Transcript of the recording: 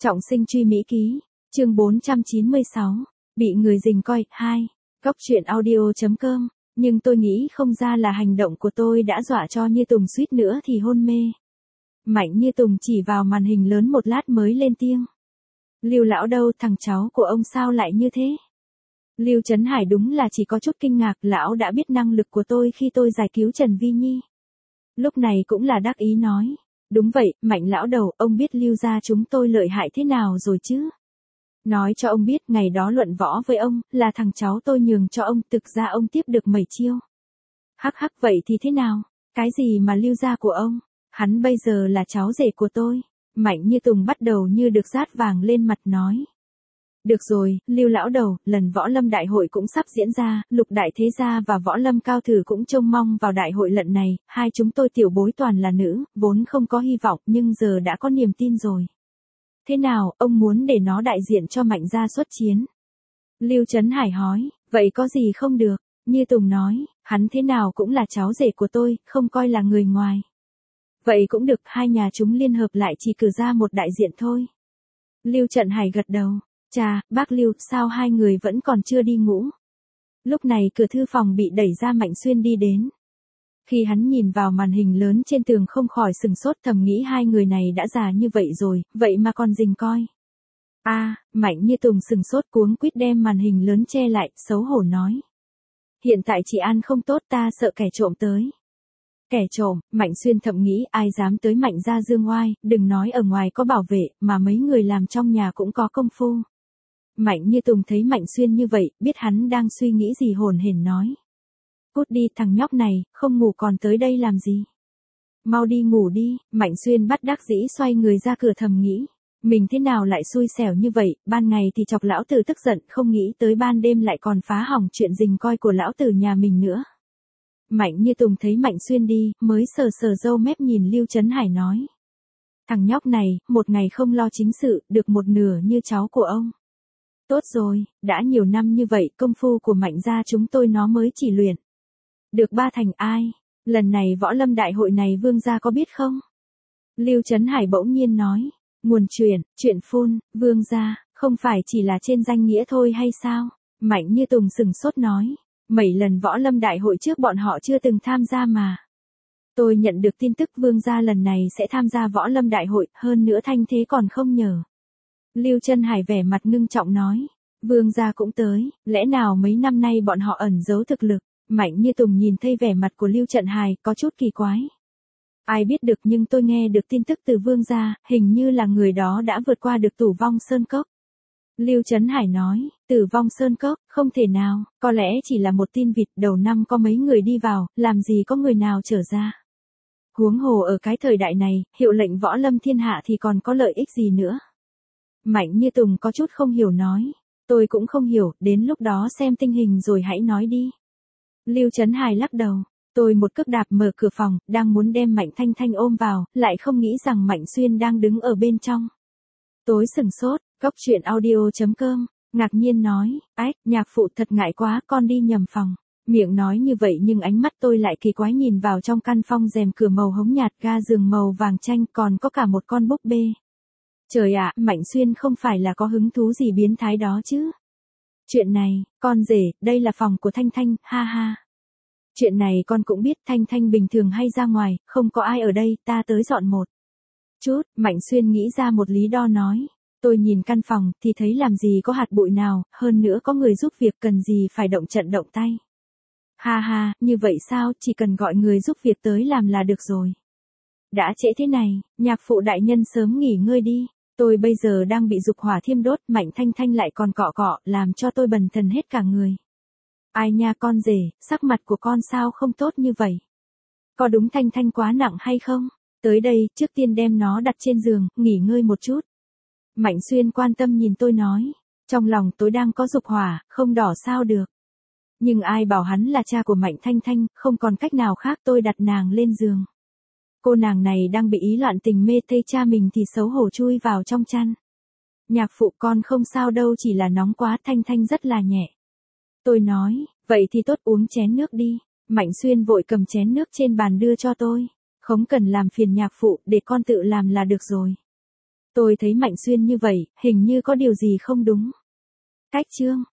Trọng sinh truy Mỹ ký, chương 496, bị người rình coi, 2, Góc truyện audio.com, nhưng tôi nghĩ không ra là hành động của tôi đã dọa cho Như Tùng suýt nữa thì hôn mê. Mạnh Như Tùng chỉ vào màn hình lớn một lát mới lên tiếng. Lưu lão đâu, thằng cháu của ông sao lại như thế? Lưu Trấn Hải đúng là chỉ có chút kinh ngạc, lão đã biết năng lực của tôi khi tôi giải cứu Trần Vi Nhi. Lúc này cũng là đắc ý nói. Đúng vậy, Mạnh lão đầu, ông biết Lưu gia chúng tôi lợi hại thế nào rồi chứ? Nói cho ông biết, ngày đó luận võ với ông, là thằng cháu tôi nhường cho ông, thực ra ông tiếp được 7 chiêu. Hắc hắc, vậy thì thế nào? Cái gì mà Lưu gia của ông? Hắn bây giờ là cháu rể của tôi. Mạnh Như Tùng bắt đầu như được dát vàng lên mặt nói. Được rồi, Lưu lão đầu, lần võ lâm đại hội cũng sắp diễn ra, Lục đại thế gia và võ lâm cao thủ cũng trông mong vào đại hội lần này, hai chúng tôi tiểu bối toàn là nữ, vốn không có hy vọng nhưng giờ đã có niềm tin rồi. Thế nào, ông muốn để nó đại diện cho Mạnh gia xuất chiến? Lưu Trấn Hải hỏi, vậy có gì không được? Như Tùng nói, hắn thế nào cũng là cháu rể của tôi, không coi là người ngoài. Vậy cũng được, hai nhà chúng liên hợp lại chỉ cử ra một đại diện thôi. Lưu Trấn Hải gật đầu. Chà, bác Lưu, sao hai người vẫn còn chưa đi ngủ? Lúc này cửa thư phòng bị đẩy ra, Mạnh Xuyên đi đến. Khi hắn nhìn vào màn hình lớn trên tường không khỏi sừng sốt, thầm nghĩ hai người này đã già như vậy rồi, vậy mà còn rình coi. Mạnh Như Tùng sừng sốt cuống quýt đem màn hình lớn che lại, xấu hổ nói. Hiện tại chị An không tốt, ta sợ kẻ trộm tới. Kẻ trộm, Mạnh Xuyên thầm nghĩ ai dám tới Mạnh gia dương oai, đừng nói ở ngoài có bảo vệ, mà mấy người làm trong nhà cũng có công phu. Mạnh Như Tùng thấy Mạnh Xuyên như vậy, biết hắn đang suy nghĩ gì hồn hển nói. Cút đi thằng nhóc này, không ngủ còn tới đây làm gì? Mau đi ngủ đi, Mạnh Xuyên bất đắc dĩ xoay người ra cửa thầm nghĩ. Mình thế nào lại xui xẻo như vậy, ban ngày thì chọc lão tử tức giận, không nghĩ tới ban đêm lại còn phá hỏng chuyện rình coi của lão tử nhà mình nữa. Mạnh Như Tùng thấy Mạnh Xuyên đi, mới sờ sờ râu mép nhìn Lưu Trấn Hải nói. Thằng nhóc này, một ngày không lo chính sự, được một nửa như cháu của ông. Tốt rồi, đã nhiều năm như vậy, công phu của Mạnh gia chúng tôi nó mới chỉ luyện. Được ba thành ai? Lần này võ lâm đại hội này Vương gia có biết không? Lưu Trấn Hải bỗng nhiên nói. Nguồn chuyện phun, Vương gia, không phải chỉ là trên danh nghĩa thôi hay sao? Mạnh Như Tùng sừng sốt nói. Mấy lần võ lâm đại hội trước bọn họ chưa từng tham gia mà. Tôi nhận được tin tức Vương gia lần này sẽ tham gia võ lâm đại hội, hơn nữa thanh thế còn không nhờ. Lưu Trấn Hải vẻ mặt ngưng trọng nói. Vương gia cũng tới, lẽ nào mấy năm nay bọn họ ẩn giấu thực lực? Mạnh Như Tùng nhìn thấy vẻ mặt của Lưu Trấn Hải, có chút kỳ quái. Ai biết được, nhưng tôi nghe được tin tức từ Vương gia, hình như là người đó đã vượt qua được Tử Vong Sơn Cốc. Lưu Trấn Hải nói, Tử Vong Sơn Cốc, không thể nào, có lẽ chỉ là một tin vịt, đầu năm có mấy người đi vào, làm gì có người nào trở ra. Huống hồ ở cái thời đại này, hiệu lệnh võ lâm thiên hạ thì còn có lợi ích gì nữa. Mạnh Như Tùng có chút không hiểu nói. Tôi cũng không hiểu, đến lúc đó xem tình hình rồi hãy nói đi. Lưu Trấn Hải lắc đầu. Tôi một cước đạp mở cửa phòng, đang muốn đem Mạnh Thanh Thanh ôm vào, lại không nghĩ rằng Mạnh Xuyên đang đứng ở bên trong. Tối sừng sốt, Góc truyện audio.com, ngạc nhiên nói, ách, nhạc phụ thật ngại quá, con đi nhầm phòng. Miệng nói như vậy nhưng ánh mắt tôi lại kỳ quái nhìn vào trong căn phòng, rèm cửa màu hống nhạt, ga giường màu vàng chanh, còn có cả một con búp bê. Trời ạ, Mạnh Xuyên không phải là có hứng thú gì biến thái đó chứ? Chuyện này, con rể, đây là phòng của Thanh Thanh, ha ha. Chuyện này con cũng biết, Thanh Thanh bình thường hay ra ngoài, không có ai ở đây, ta tới dọn một chút. Mạnh Xuyên nghĩ ra một lý do nói. Tôi nhìn căn phòng, thì thấy làm gì có hạt bụi nào, hơn nữa có người giúp việc, cần gì phải động trận động tay. Ha ha, như vậy sao, chỉ cần gọi người giúp việc tới làm là được rồi. Đã trễ thế này, nhạc phụ đại nhân sớm nghỉ ngơi đi. Tôi bây giờ đang bị dục hỏa thiêm đốt, Mạnh Thanh Thanh lại còn cọ cọ, làm cho tôi bần thần hết cả người. Ai nha con rể, sắc mặt của con sao không tốt như vậy? Có đúng Thanh Thanh quá nặng hay không? Tới đây, trước tiên đem nó đặt trên giường, nghỉ ngơi một chút. Mạnh Xuyên quan tâm nhìn tôi nói. Trong lòng tôi đang có dục hỏa, không đỏ sao được. Nhưng ai bảo hắn là cha của Mạnh Thanh Thanh, không còn cách nào khác, tôi đặt nàng lên giường. Cô nàng này đang bị ý loạn tình mê, thấy cha mình thì xấu hổ chui vào trong chăn. Nhạc phụ con không sao đâu, chỉ là nóng quá, Thanh Thanh rất là nhẹ. Tôi nói, vậy thì tốt, uống chén nước đi. Mạnh Xuyên vội cầm chén nước trên bàn đưa cho tôi. Không cần làm phiền nhạc phụ, để con tự làm là được rồi. Tôi thấy Mạnh Xuyên như vậy, hình như có điều gì không đúng. Cách Trương